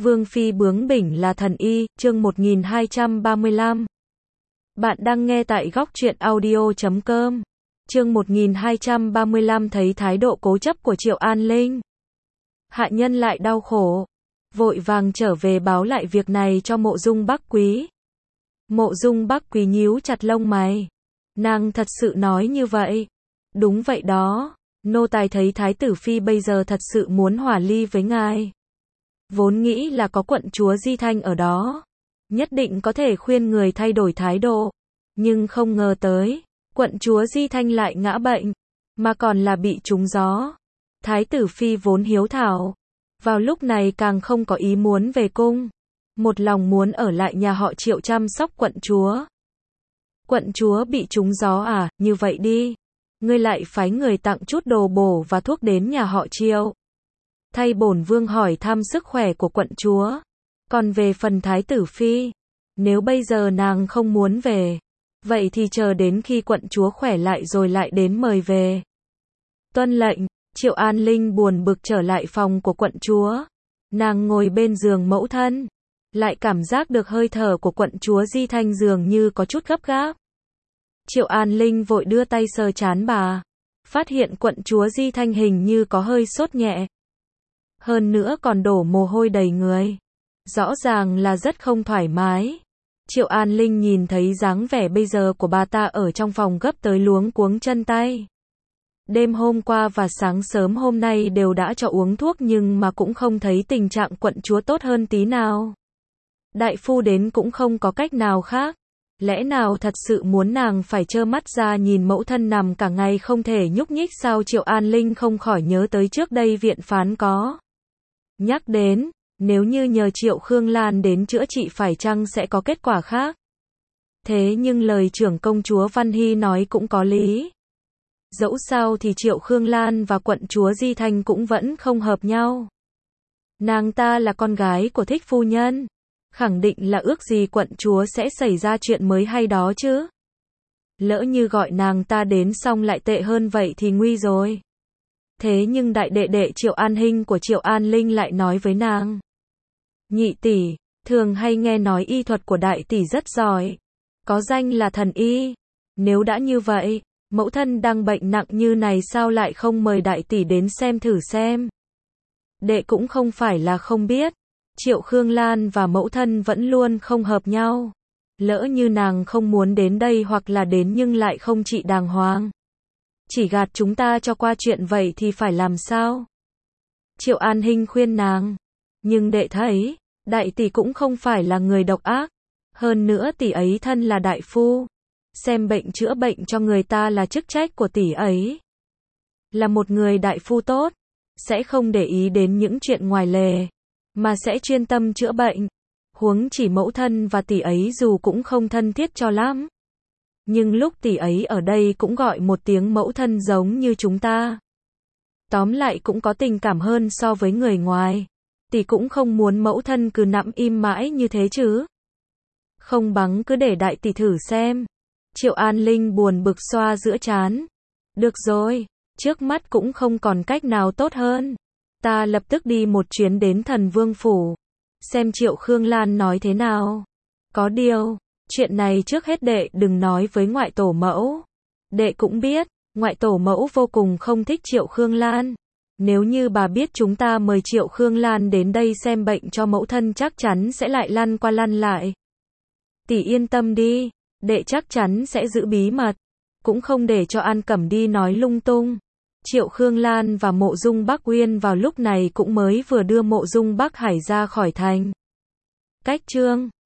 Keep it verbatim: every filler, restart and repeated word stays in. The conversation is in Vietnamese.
Vương phi bướng bỉnh là thần y, chương một nghìn hai trăm ba mươi lăm. Bạn đang nghe tại góc truyện audio chấm com. Chương một nghìn hai trăm ba mươi lăm thấy thái độ cố chấp của Triệu An Linh. Hạ nhân lại đau khổ, vội vàng trở về báo lại việc này cho Mộ Dung Bắc Quý. Mộ Dung Bắc Quý nhíu chặt lông mày. Nàng thật sự nói như vậy? Đúng vậy đó, nô tài thấy thái tử phi bây giờ thật sự muốn hòa ly với ngài. Vốn nghĩ là có quận chúa Di Thanh ở đó, nhất định có thể khuyên người thay đổi thái độ, nhưng không ngờ tới, quận chúa Di Thanh lại ngã bệnh, mà còn là bị trúng gió. Thái tử phi vốn hiếu thảo, vào lúc này càng không có ý muốn về cung, một lòng muốn ở lại nhà họ Triệu chăm sóc quận chúa. Quận chúa bị trúng gió à, như vậy đi, ngươi lại phái người tặng chút đồ bổ và thuốc đến nhà họ Triệu. Thay bổn vương hỏi thăm sức khỏe của quận chúa. Còn về phần thái tử phi, nếu bây giờ nàng không muốn về, vậy thì chờ đến khi quận chúa khỏe lại rồi lại đến mời về. Tuân lệnh. Triệu An Linh buồn bực trở lại phòng của quận chúa. Nàng ngồi bên giường mẫu thân, lại cảm giác được hơi thở của quận chúa Di Thanh dường như có chút gấp gáp. Triệu An Linh vội đưa tay sờ trán bà, phát hiện quận chúa Di Thanh hình như có hơi sốt nhẹ. Hơn nữa còn đổ mồ hôi đầy người. Rõ ràng là rất không thoải mái. Triệu An Linh nhìn thấy dáng vẻ bây giờ của bà ta ở trong phòng gấp tới luống cuống chân tay. Đêm hôm qua và sáng sớm hôm nay đều đã cho uống thuốc nhưng mà cũng không thấy tình trạng quận chúa tốt hơn tí nào. Đại phu đến cũng không có cách nào khác. Lẽ nào thật sự muốn nàng phải trơ mắt ra nhìn mẫu thân nằm cả ngày không thể nhúc nhích sao? Triệu An Linh không khỏi nhớ tới trước đây viện phán có nhắc đến, nếu như nhờ Triệu Khương Lan đến chữa trị phải chăng sẽ có kết quả khác. Thế nhưng lời trưởng công chúa Văn Hy nói cũng có lý. Dẫu sao thì Triệu Khương Lan và quận chúa Di Thanh cũng vẫn không hợp nhau. Nàng ta là con gái của thích phu nhân, khẳng định là ước gì quận chúa sẽ xảy ra chuyện mới hay đó chứ. Lỡ như gọi nàng ta đến xong lại tệ hơn vậy thì nguy rồi. Thế nhưng đại đệ đệ Triệu An Hinh của Triệu An Linh lại nói với nàng. Nhị tỷ, thường hay nghe nói y thuật của đại tỷ rất giỏi, có danh là thần y. Nếu đã như vậy, mẫu thân đang bệnh nặng như này sao lại không mời đại tỷ đến xem thử xem. Đệ cũng không phải là không biết, Triệu Khương Lan và mẫu thân vẫn luôn không hợp nhau. Lỡ như nàng không muốn đến đây hoặc là đến nhưng lại không trị đàng hoàng, chỉ gạt chúng ta cho qua chuyện vậy thì phải làm sao? Triệu An Hinh khuyên nàng. Nhưng đệ thấy, đại tỷ cũng không phải là người độc ác. Hơn nữa tỷ ấy thân là đại phu. Xem bệnh chữa bệnh cho người ta là chức trách của tỷ ấy. Là một người đại phu tốt, sẽ không để ý đến những chuyện ngoài lề, mà sẽ chuyên tâm chữa bệnh. Huống chỉ mẫu thân và tỷ ấy dù cũng không thân thiết cho lắm, nhưng lúc tỷ ấy ở đây cũng gọi một tiếng mẫu thân giống như chúng ta. Tóm lại cũng có tình cảm hơn so với người ngoài. Tỷ cũng không muốn mẫu thân cứ nằm im mãi như thế chứ. Không bằng cứ để đại tỷ thử xem. Triệu An Linh buồn bực xoa giữa trán. Được rồi, trước mắt cũng không còn cách nào tốt hơn. Ta lập tức đi một chuyến đến Thần Vương Phủ, xem Triệu Khương Lan nói thế nào. Có điều, chuyện này trước hết đệ đừng nói với ngoại tổ mẫu. Đệ cũng biết, ngoại tổ mẫu vô cùng không thích Triệu Khương Lan. Nếu như bà biết chúng ta mời Triệu Khương Lan đến đây xem bệnh cho mẫu thân chắc chắn sẽ lại lăn qua lăn lại. Tỷ yên tâm đi, đệ chắc chắn sẽ giữ bí mật, cũng không để cho An Cẩm đi nói lung tung. Triệu Khương Lan và Mộ Dung Bắc Uyên vào lúc này cũng mới vừa đưa Mộ Dung Bắc Hải ra khỏi thành. Cách chương